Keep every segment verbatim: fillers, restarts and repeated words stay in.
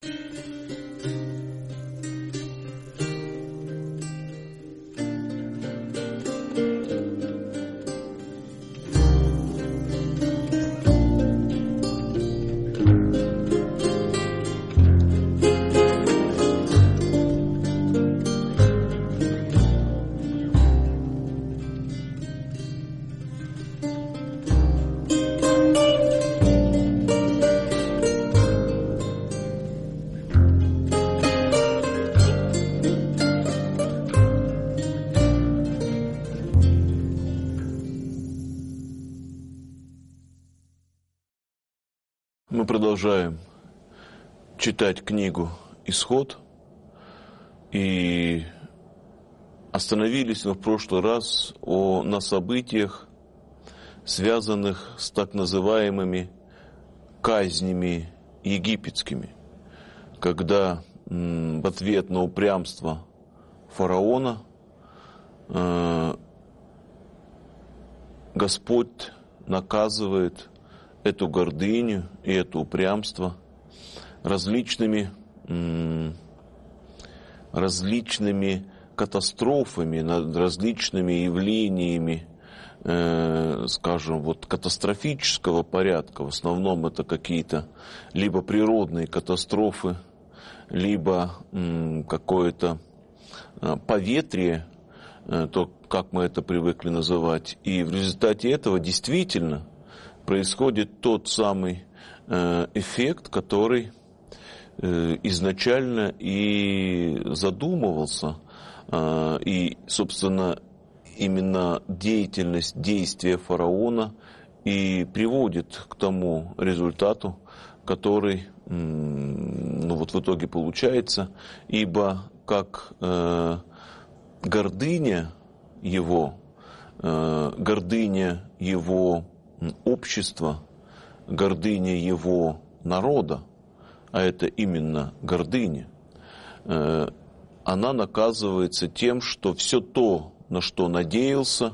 Мы продолжаем читать книгу «Исход» и остановились мы в прошлый раз о, на событиях, связанных с так называемыми казнями египетскими, когда м, в ответ на упрямство фараона э, Господь наказывает эту гордыню и это упрямство различными, различными катастрофами, различными явлениями, э, скажем, вот катастрофического порядка. В основном это какие-то либо природные катастрофы, либо м, какое-то э, поветрие, э, то, как мы это привыкли называть. И в результате этого действительно происходит тот самый э, эффект, который э, изначально и задумывался, э, и, собственно, именно деятельность, действия фараона и приводит к тому результату, который, э, ну вот в итоге получается, ибо как э, гордыня его, э, гордыня его общества, гордыня его народа, а это именно гордыня, она наказывается тем, что все то, на что надеялся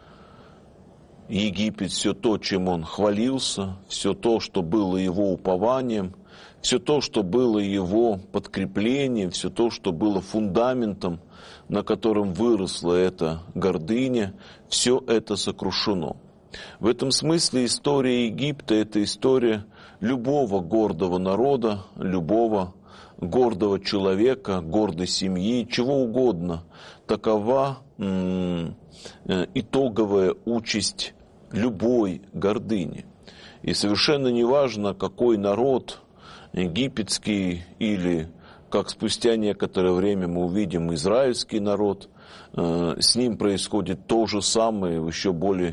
Египет, все то, чем он хвалился, все то, что было его упованием, все то, что было его подкреплением, все то, что было фундаментом, на котором выросла эта гордыня, все это сокрушено. В этом смысле история Египта – это история любого гордого народа, любого гордого человека, гордой семьи, чего угодно. Такова м- итоговая участь любой гордыни. И совершенно неважно, какой народ, египетский или, как спустя некоторое время мы увидим, израильский народ, э- с ним происходит то же самое в еще более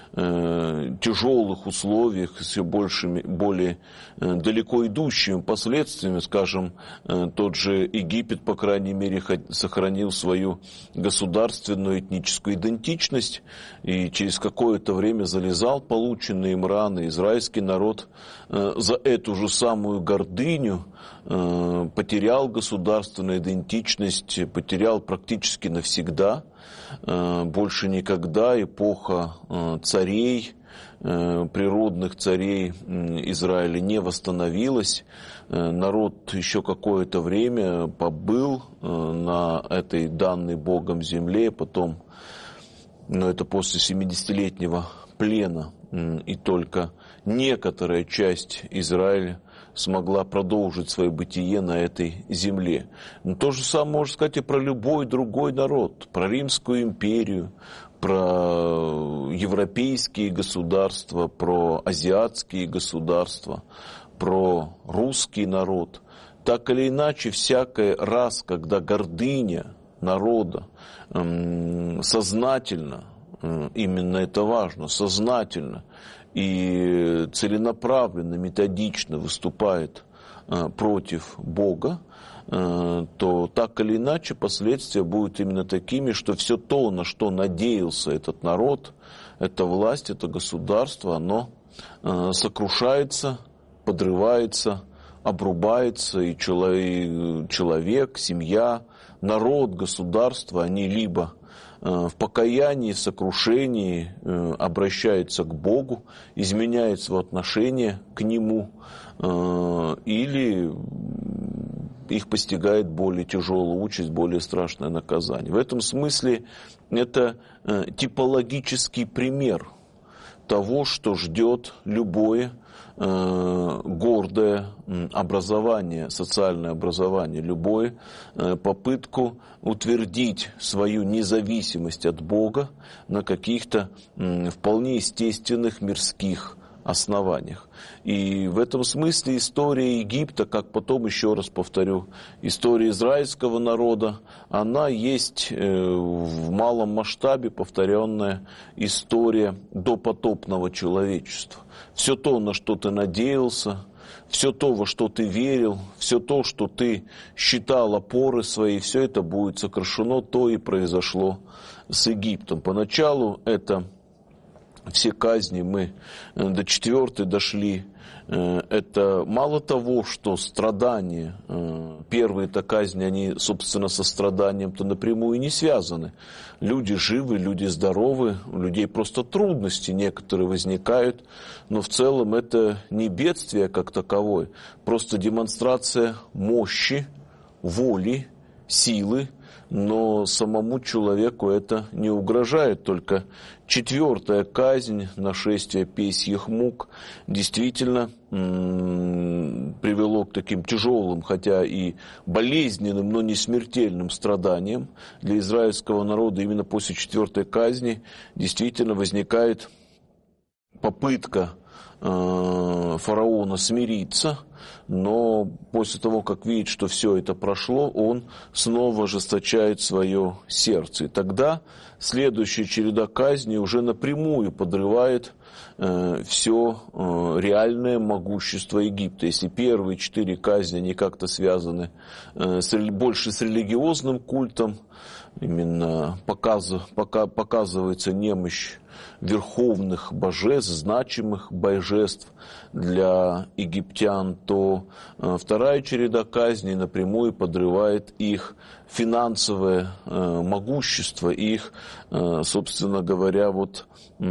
тяжелых условиях, с все большими, более далеко идущими последствиями. Скажем, тот же Египет, по крайней мере, сохранил свою государственную этническую идентичность и через какое-то время залезал полученные им раны. Израильский народ за эту же самую гордыню потерял государственную идентичность, потерял практически навсегда. Больше никогда эпоха царей, природных царей Израиля не восстановилась. Народ еще какое-то время побыл на этой данной Богом земле, потом, но это после семидесятилетнего плена, и только некоторая часть Израиля смогла продолжить свое бытие на этой земле. Но то же самое можно сказать и про любой другой народ, про Римскую империю, про европейские государства, про азиатские государства, про русский народ. Так или иначе, всякий раз, когда гордыня народа эм, сознательно, э, именно это важно, сознательно и целенаправленно, методично выступает э, против Бога, э, то так или иначе последствия будут именно такими, что все то, на что надеялся этот народ, эта власть, это государство, оно э, сокрушается, подрывается, обрубается, и человек, человек, семья, народ, государство, они либо в покаянии, сокрушении обращаются к Богу, изменяют свое отношение к Нему, или их постигает более тяжелая участь, более страшное наказание. В этом смысле это типологический пример того, что ждет любое гордое образование, социальное образование, любую попытку утвердить свою независимость от Бога на каких-то вполне естественных мирских основаниях. И в этом смысле история Египта, как потом, еще раз повторю, история израильского народа, она есть в малом масштабе повторенная история допотопного человечества. Все то, на что ты надеялся, все то, во что ты верил, все то, что ты считал опорой своей, все это будет сокрушено. То и произошло с Египтом. Поначалу это все казни, мы до четвертой дошли. Это мало того, что страдания, первые-то казни, они, собственно, со страданием-то напрямую не связаны. Люди живы, люди здоровы, у людей просто трудности некоторые возникают, но в целом это не бедствие как таковое, просто демонстрация мощи, воли, силы, но самому человеку это не угрожает. Только четвертая казнь, нашествие песьих мук, действительно м-м, привело к таким тяжелым, хотя и болезненным, но не смертельным страданиям. Для израильского народа именно после четвертой казни действительно возникает попытка э, фараона смириться, но после того, как видит, что все это прошло, он снова ожесточает свое сердце. И тогда следующая череда казней уже напрямую подрывает э, все э, реальное могущество Египта. Если первые четыре казни, они как-то связаны э, с, больше с религиозным культом, именно показ, пока, показывается немощь верховных божеств, значимых божеств для египтян, то вторая череда казней напрямую подрывает их финансовое могущество, их, собственно говоря, вот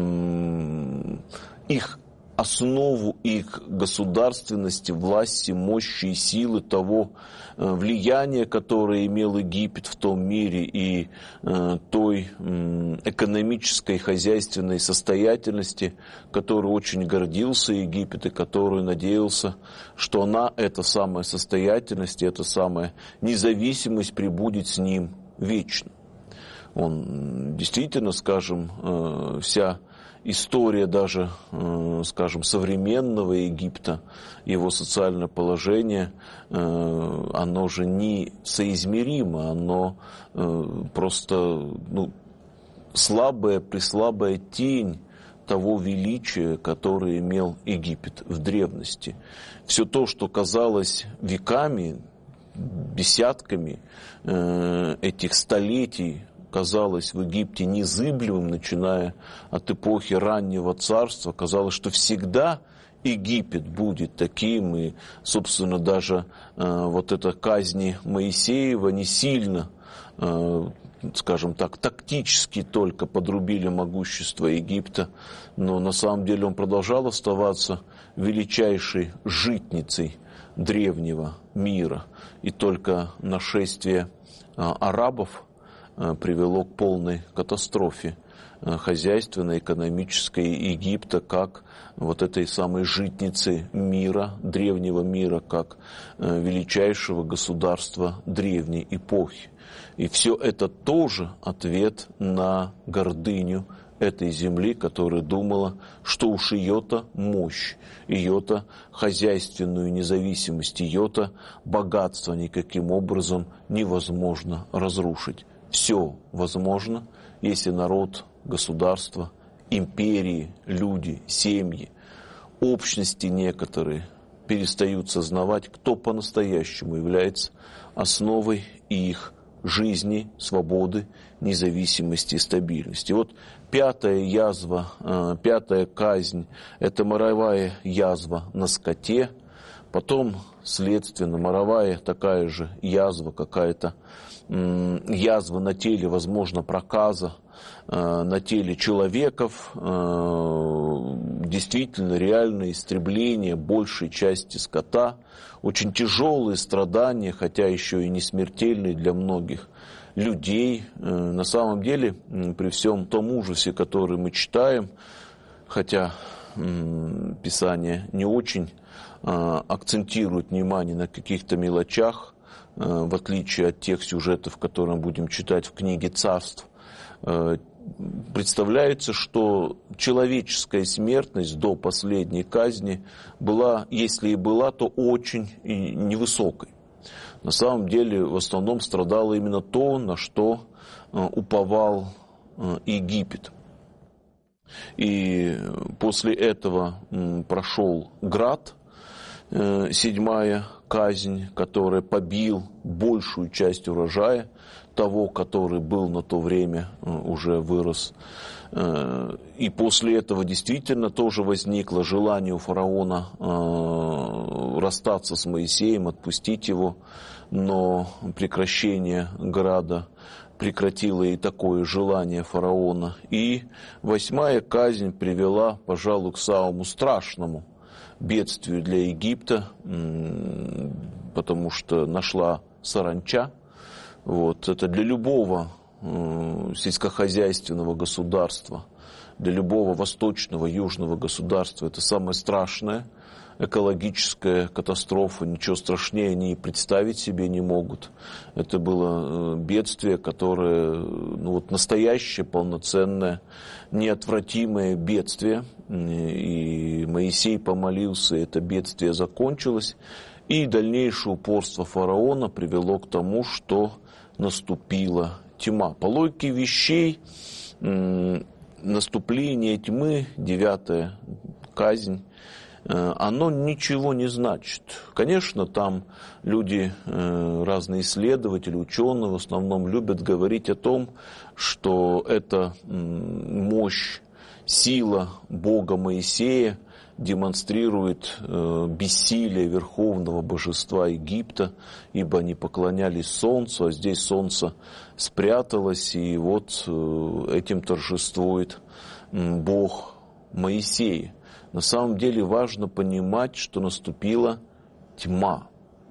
их основу их государственности, власти, мощи и силы, того влияния, которое имел Египет в том мире, и той экономической, хозяйственной состоятельности, которой очень гордился Египет и которую надеялся, что она, эта самая состоятельность, эта самая независимость пребудет с ним вечно. Он действительно, скажем, вся история даже, скажем, современного Египта, его социальное положение, оно же не соизмеримо, оно просто ну, слабая, преслабая тень того величия, которое имел Египет в древности. Все то, что казалось веками, десятками этих столетий, казалось в Египте незыблемым, начиная от эпохи раннего царства, казалось, что всегда Египет будет таким, и, собственно, даже э, вот эта казнь Моисеева не сильно, э, скажем так, тактически только подрубили могущество Египта, но на самом деле он продолжал оставаться величайшей житницей древнего мира, и только нашествие э, арабов привело к полной катастрофе хозяйственной, экономической Египта, как вот этой самой житницы мира, древнего мира, как величайшего государства древней эпохи. И все это тоже ответ на гордыню этой земли, которая думала, что уж ее-то мощь, ее-то хозяйственную независимость, ее-то богатство никаким образом невозможно разрушить. Все возможно, если народ, государство, империи, люди, семьи, общности некоторые перестают сознавать, кто по-настоящему является основой их жизни, свободы, независимости и стабильности. Вот пятая язва, пятая казнь – это моровая язва на скоте, потом, следственно, моровая такая же язва какая-то, язва на теле, возможно, проказа, на теле человеков, действительно реальное истребление большей части скота, очень тяжелые страдания, хотя еще и не смертельные для многих людей. На самом деле, при всем том ужасе, который мы читаем, хотя Писание не очень акцентирует внимание на каких-то мелочах, в отличие от тех сюжетов, которые мы будем читать в книге «Царств», представляется, что человеческая смертность до последней казни была, если и была, то очень невысокой. На самом деле, в основном страдало именно то, на что уповал Египет. И после этого прошел град, седьмая казнь, которая побил большую часть урожая, того, который был на то время, уже вырос. И после этого действительно тоже возникло желание у фараона расстаться с Моисеем, отпустить его, но прекращение града прекратило и такое желание фараона. И восьмая казнь привела, пожалуй, к самому страшному бедствию для Египта, потому что нашла саранча. Вот. Это для любого э, сельскохозяйственного государства, для любого восточного, южного государства это самая страшная экологическая катастрофа. Ничего страшнее они и представить себе не могут. Это было бедствие, которое, ну, вот настоящее, полноценное, неотвратимое бедствие. И Моисей помолился, и это бедствие закончилось. И дальнейшее упорство фараона привело к тому, что наступила тьма. По логике вещей, наступление тьмы, девятая казнь, оно ничего не значит. Конечно, там люди, разные исследователи, ученые в основном любят говорить о том, что это мощь, сила Бога Моисея демонстрирует бессилие верховного божества Египта, ибо они поклонялись солнцу, а здесь солнце спряталось, и вот этим торжествует Бог Моисея. На самом деле важно понимать, что наступила тьма.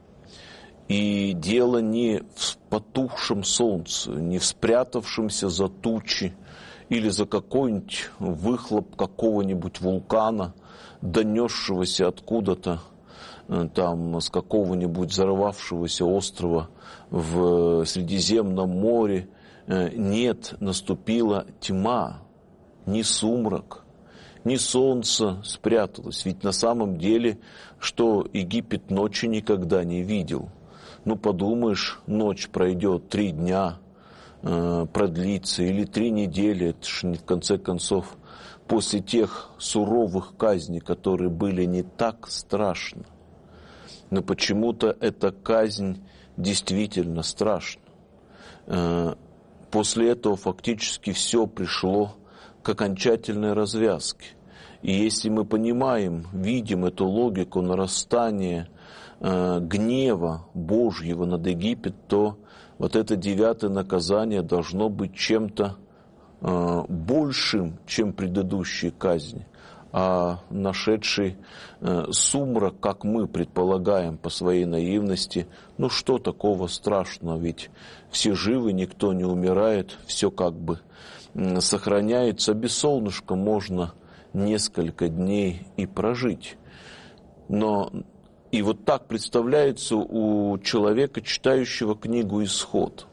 И дело не в потухшем солнце, не в спрятавшемся за тучи или за какой-нибудь выхлоп какого-нибудь вулкана, донесшегося откуда-то, там, с какого-нибудь взорвавшегося острова в Средиземном море. Нет, наступила тьма, не сумрак. Не солнце спряталось, ведь на самом деле, что Египет ночи никогда не видел. Ну, подумаешь, ночь пройдет три дня, э, продлится, или три недели, это ж в конце концов, после тех суровых казней, которые были не так страшны. Но почему-то эта казнь действительно страшна. Э, после этого фактически все пришло к окончательной развязке. И если мы понимаем, видим эту логику нарастания э, гнева Божьего над Египетом, то вот это девятое наказание должно быть чем-то э, большим, чем предыдущие казни. А нашедший э, сумрак, как мы предполагаем по своей наивности, ну что такого страшного, ведь все живы, никто не умирает, все как бы сохраняется, без солнышка можно несколько дней и прожить. Но и вот так представляется у человека, читающего книгу «Исход».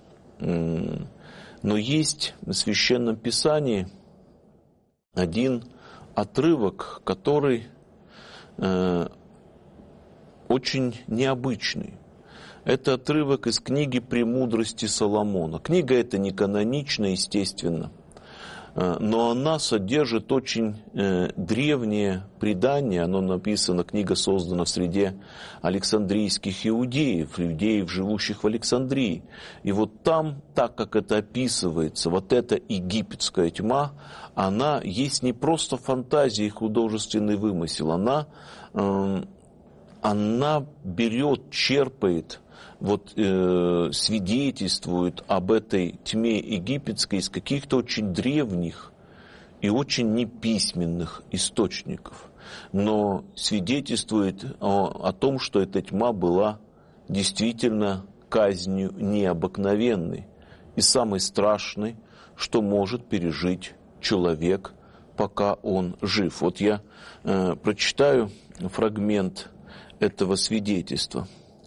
Но есть в Священном Писании один отрывок, который э, очень необычный. Это отрывок из книги «Премудрости Соломона». Книга эта не канонична, естественно, но она содержит очень э, древнее предание. Оно написано, книга создана в среде александрийских иудеев, иудеев, живущих в Александрии. И вот там, так как это описывается, вот эта египетская тьма, она есть не просто фантазия и художественный вымысел, она, э, она берет, черпает, вот, э, свидетельствует об этой тьме египетской из каких-то очень древних и очень неписьменных источников, но свидетельствует о, о том, что эта тьма была действительно казнью необыкновенной и самой страшной, что может пережить человек, пока он жив. Вот я э, прочитаю фрагмент этого свидетельства.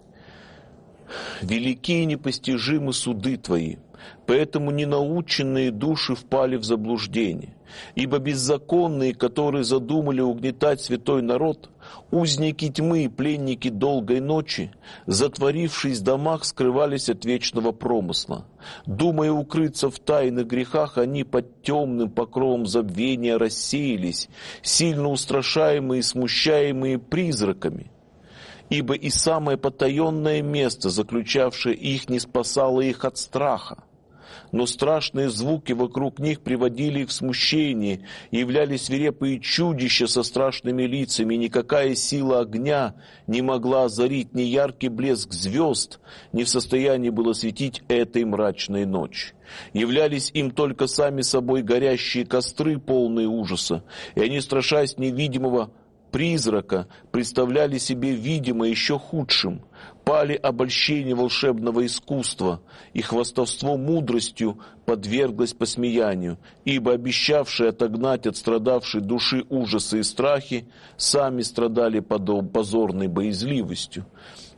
«Велики и непостижимы суды Твои, поэтому ненаученные души впали в заблуждение. Ибо беззаконные, которые задумали угнетать святой народ, узники тьмы и пленники долгой ночи, затворившись в домах, скрывались от вечного промысла. Думая укрыться в тайных грехах, они под темным покровом забвения рассеялись, сильно устрашаемые и смущаемые призраками. Ибо и самое потаенное место, заключавшее их, не спасало их от страха. Но страшные звуки вокруг них приводили их в смущение, и являлись свирепые чудища со страшными лицами, и никакая сила огня не могла озарить, ни яркий блеск звезд не в состоянии было светить этой мрачной ночи. Являлись им только сами собой горящие костры, полные ужаса, и они, страшась невидимого призрака, представляли себе видимо еще худшим, пали обольщение волшебного искусства, и хвастовство мудростью подверглось посмеянию, ибо обещавшие отогнать от страдавшей души ужасы и страхи, сами страдали позорной боязливостью».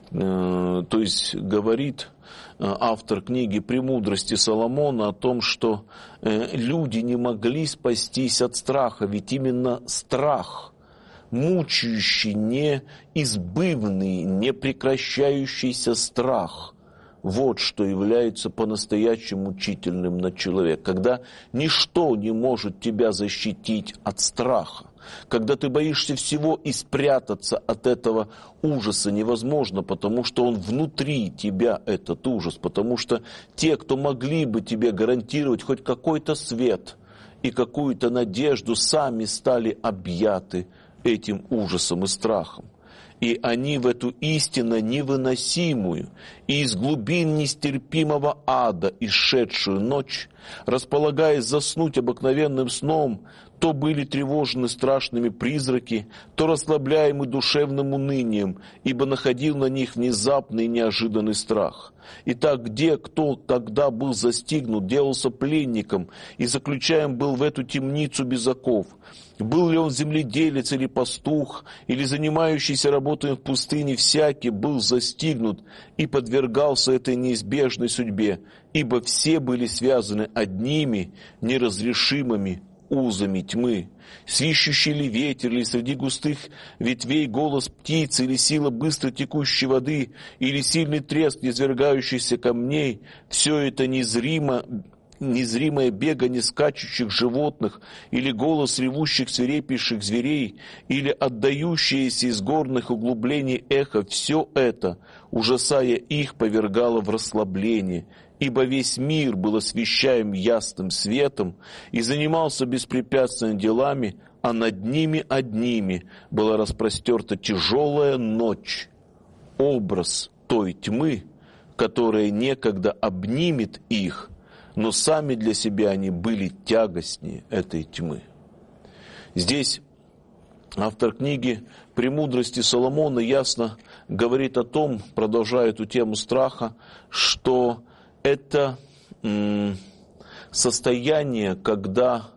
То есть говорит автор книги «Премудрости Соломона» о том, что люди не могли спастись от страха, ведь именно страх, мучающий, неизбывный, непрекращающийся страх, вот что является по-настоящему мучительным на человека. Когда ничто не может тебя защитить от страха, когда ты боишься всего и спрятаться от этого ужаса невозможно, потому что он внутри тебя, этот ужас, потому что те, кто могли бы тебе гарантировать хоть какой-то свет и какую-то надежду, сами стали объяты этим ужасом и страхом. И они в эту истинно невыносимую и из глубин нестерпимого ада исшедшую ночь, располагаясь заснуть обыкновенным сном, то были тревожены страшными призраки, то расслабляемы душевным унынием, ибо находил на них внезапный и неожиданный страх. Итак, где кто тогда был застигнут, делался пленником и заключаем был в эту темницу без оков? Был ли он земледелец или пастух, или занимающийся работой в пустыне, всякий был застигнут и подвергался этой неизбежной судьбе, ибо все были связаны одними неразрешимыми узами тьмы. Свищущий ли ветер, или среди густых ветвей голос птицы, или сила быстро текущей воды, или сильный треск низвергающихся камней, все это незримо, незримое бегание скачущих животных, или голос ревущих свирепейших зверей, или отдающееся из горных углублений эхо, все это, ужасая их, повергало в расслабление, ибо весь мир был освещаем ясным светом и занимался беспрепятственными делами, а над ними одними была распростерта тяжелая ночь, образ той тьмы, которая некогда обнимет их, но сами для себя они были тягостнее этой тьмы. Здесь автор книги «Премудрости Соломона» ясно говорит о том, продолжая эту тему страха, что это м, состояние, когда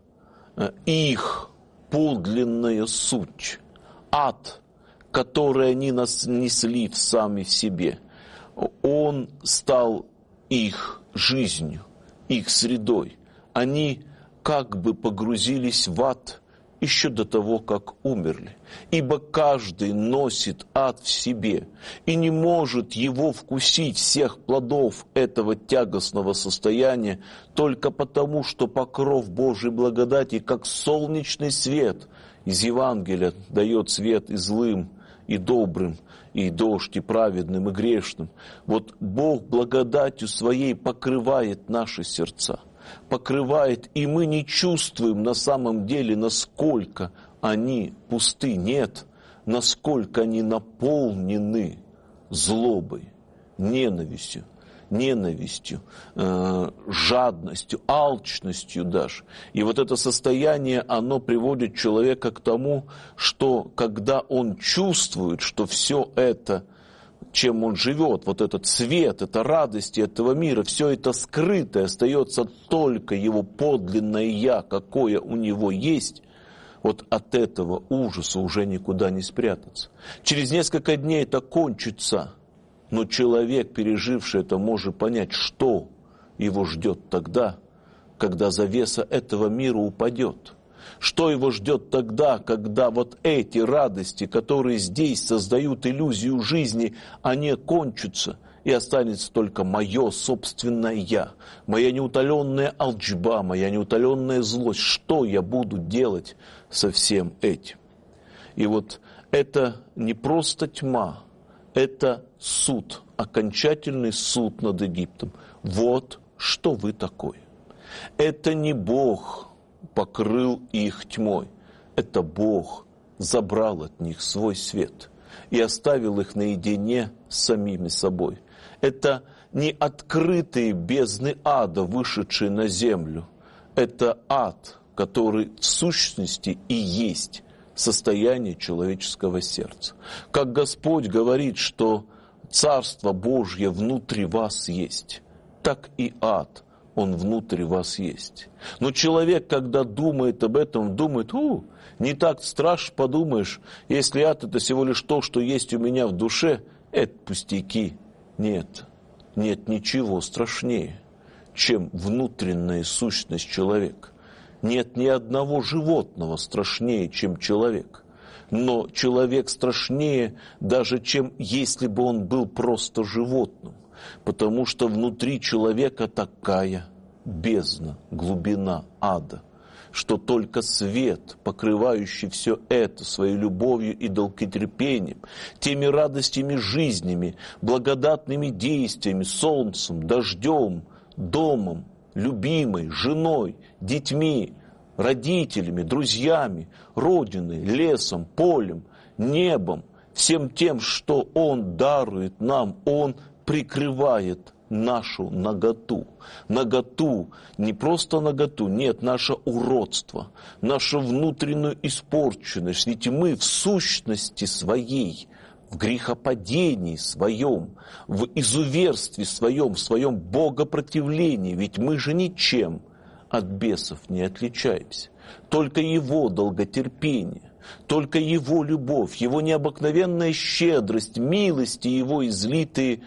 их подлинная суть, ад, который они нас несли в сами в себе, он стал их жизнью, их средой. Они как бы погрузились в ад еще до того, как умерли. Ибо каждый носит ад в себе и не может его вкусить, всех плодов этого тягостного состояния, только потому, что покров Божьей благодати, как солнечный свет из Евангелия, дает свет и злым, и добрым, и дождь, и праведным, и грешным. Вот Бог благодатью Своей покрывает наши сердца, покрывает, и мы не чувствуем на самом деле, насколько они пусты. Нет, насколько они наполнены злобой, ненавистью, ненавистью, э, жадностью, алчностью даже. И вот это состояние, оно приводит человека к тому, что когда он чувствует, что все это, чем он живет, вот этот свет, это радости этого мира, все это скрытое, остается только его подлинное «я», какое у него есть, вот от этого ужаса уже никуда не спрятаться. Через несколько дней это кончится, но человек, переживший это, может понять, что его ждет тогда, когда завеса этого мира упадет. Что его ждет тогда, когда вот эти радости, которые здесь создают иллюзию жизни, они кончатся, и останется только мое собственное «я», моя неутоленная алчба, моя неутоленная злость. Что я буду делать со всем этим? И вот это не просто тьма, это суд, окончательный суд над Египтом. Вот что вы такое. Это не Бог покрыл их тьмой, это Бог забрал от них свой свет и оставил их наедине с самими собой. Это не открытые бездны ада, вышедшие на землю, это ад, который в сущности и есть состояние человеческого сердца. Как Господь говорит, что Царство Божье внутри вас есть, так и ад, он внутри вас есть. Но человек, когда думает об этом, думает: у, не так страшно, подумаешь, если ад это всего лишь то, что есть у меня в душе, это пустяки. Нет, нет ничего страшнее, чем внутренняя сущность человека. Нет ни одного животного страшнее, чем человек. Но человек страшнее даже, чем если бы он был просто животным. Потому что внутри человека такая бездна, глубина ада, что только свет, покрывающий все это своей любовью и долготерпением, теми радостями жизнями, благодатными действиями, солнцем, дождем, домом, любимой, женой, детьми, родителями, друзьями, родиной, лесом, полем, небом, всем тем, что Он дарует нам, Он прикрывает нашу наготу. Наготу, не просто наготу, нет, наше уродство, нашу внутреннюю испорченность. Ведь мы в сущности своей, в грехопадении своем, в изуверстве своем, в своем богопротивлении, ведь мы же ничем от бесов не отличаемся. Только Его долготерпение, только Его любовь, Его необыкновенная щедрость, милости Его излитые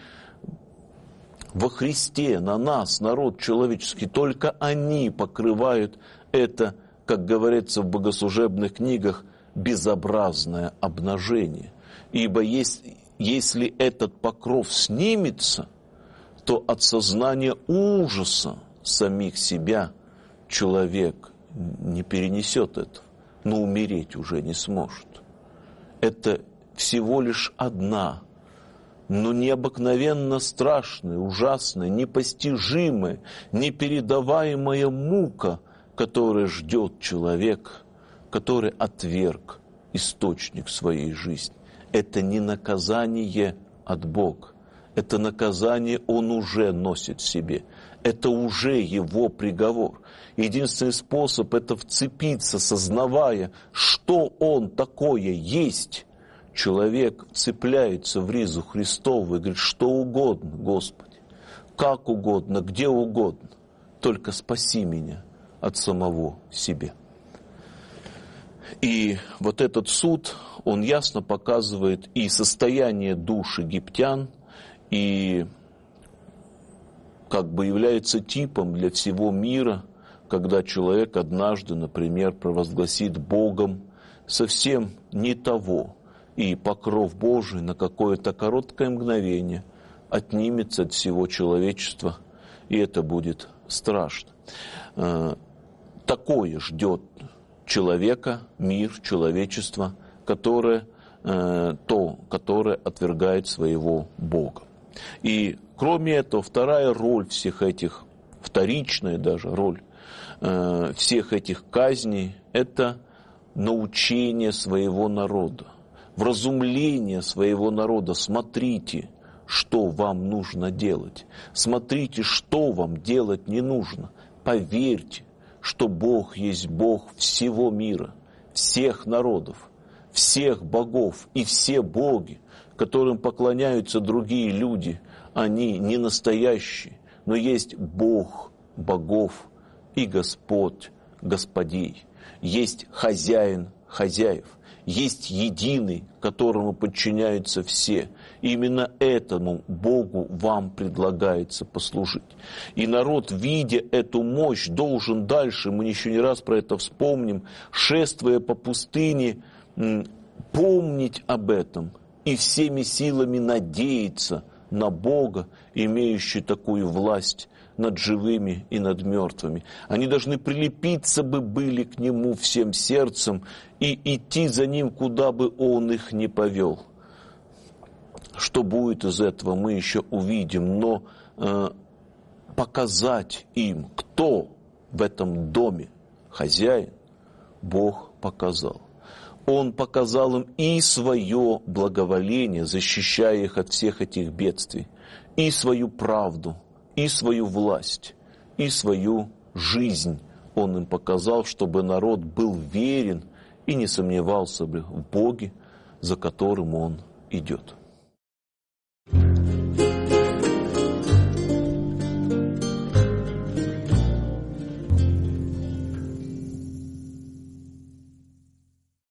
во Христе на нас, народ человеческий, только они покрывают это, как говорится в богослужебных книгах, безобразное обнажение. Ибо если, если этот покров снимется, то от сознания ужаса самих себя человек не перенесет этого, но умереть уже не сможет. Это всего лишь одна, но необыкновенно страшная, ужасная, непостижимая, непередаваемая мука, которая ждет человека, который отверг источник своей жизни. Это не наказание от Бога. Это наказание он уже носит в себе. Это уже его приговор. Единственный способ – это вцепиться, сознавая, что он такое есть. Человек вцепляется в ризу Христову и говорит: что угодно, Господи, как угодно, где угодно, только спаси меня от самого себя. И вот этот суд, он ясно показывает и состояние душ египтян, и как бы является типом для всего мира, когда человек однажды, например, провозгласит Богом совсем не того, и покров Божий на какое-то короткое мгновение отнимется от всего человечества, и это будет страшно. Такое ждет человека, мир, человечество, которое, то, которое отвергает своего Бога. И кроме этого, вторая роль всех этих, вторичная даже роль всех этих казней – это научение своего народа, вразумление своего народа. Смотрите, что вам нужно делать. Смотрите, что вам делать не нужно. Поверьте, что Бог есть Бог всего мира, всех народов, всех богов, и все боги, которым поклоняются другие люди, они не настоящие, но есть Бог богов и Господь господей. Есть хозяин хозяев, есть единый, которому подчиняются все. И именно этому Богу вам предлагается послужить. И народ, видя эту мощь, должен дальше, мы еще не раз про это вспомним, шествуя по пустыне, помнить об этом и всеми силами надеяться на Бога, имеющий такую власть над живыми и над мертвыми. Они должны прилепиться бы были к Нему всем сердцем и идти за Ним, куда бы Он их ни повел. Что будет из этого, мы еще увидим, но э, показать им, кто в этом доме хозяин, Бог показал. Он показал им и свое благоволение, защищая их от всех этих бедствий, и свою правду, и свою власть, и свою жизнь Он им показал, чтобы народ был верен и не сомневался бы в Боге, за которым он идет.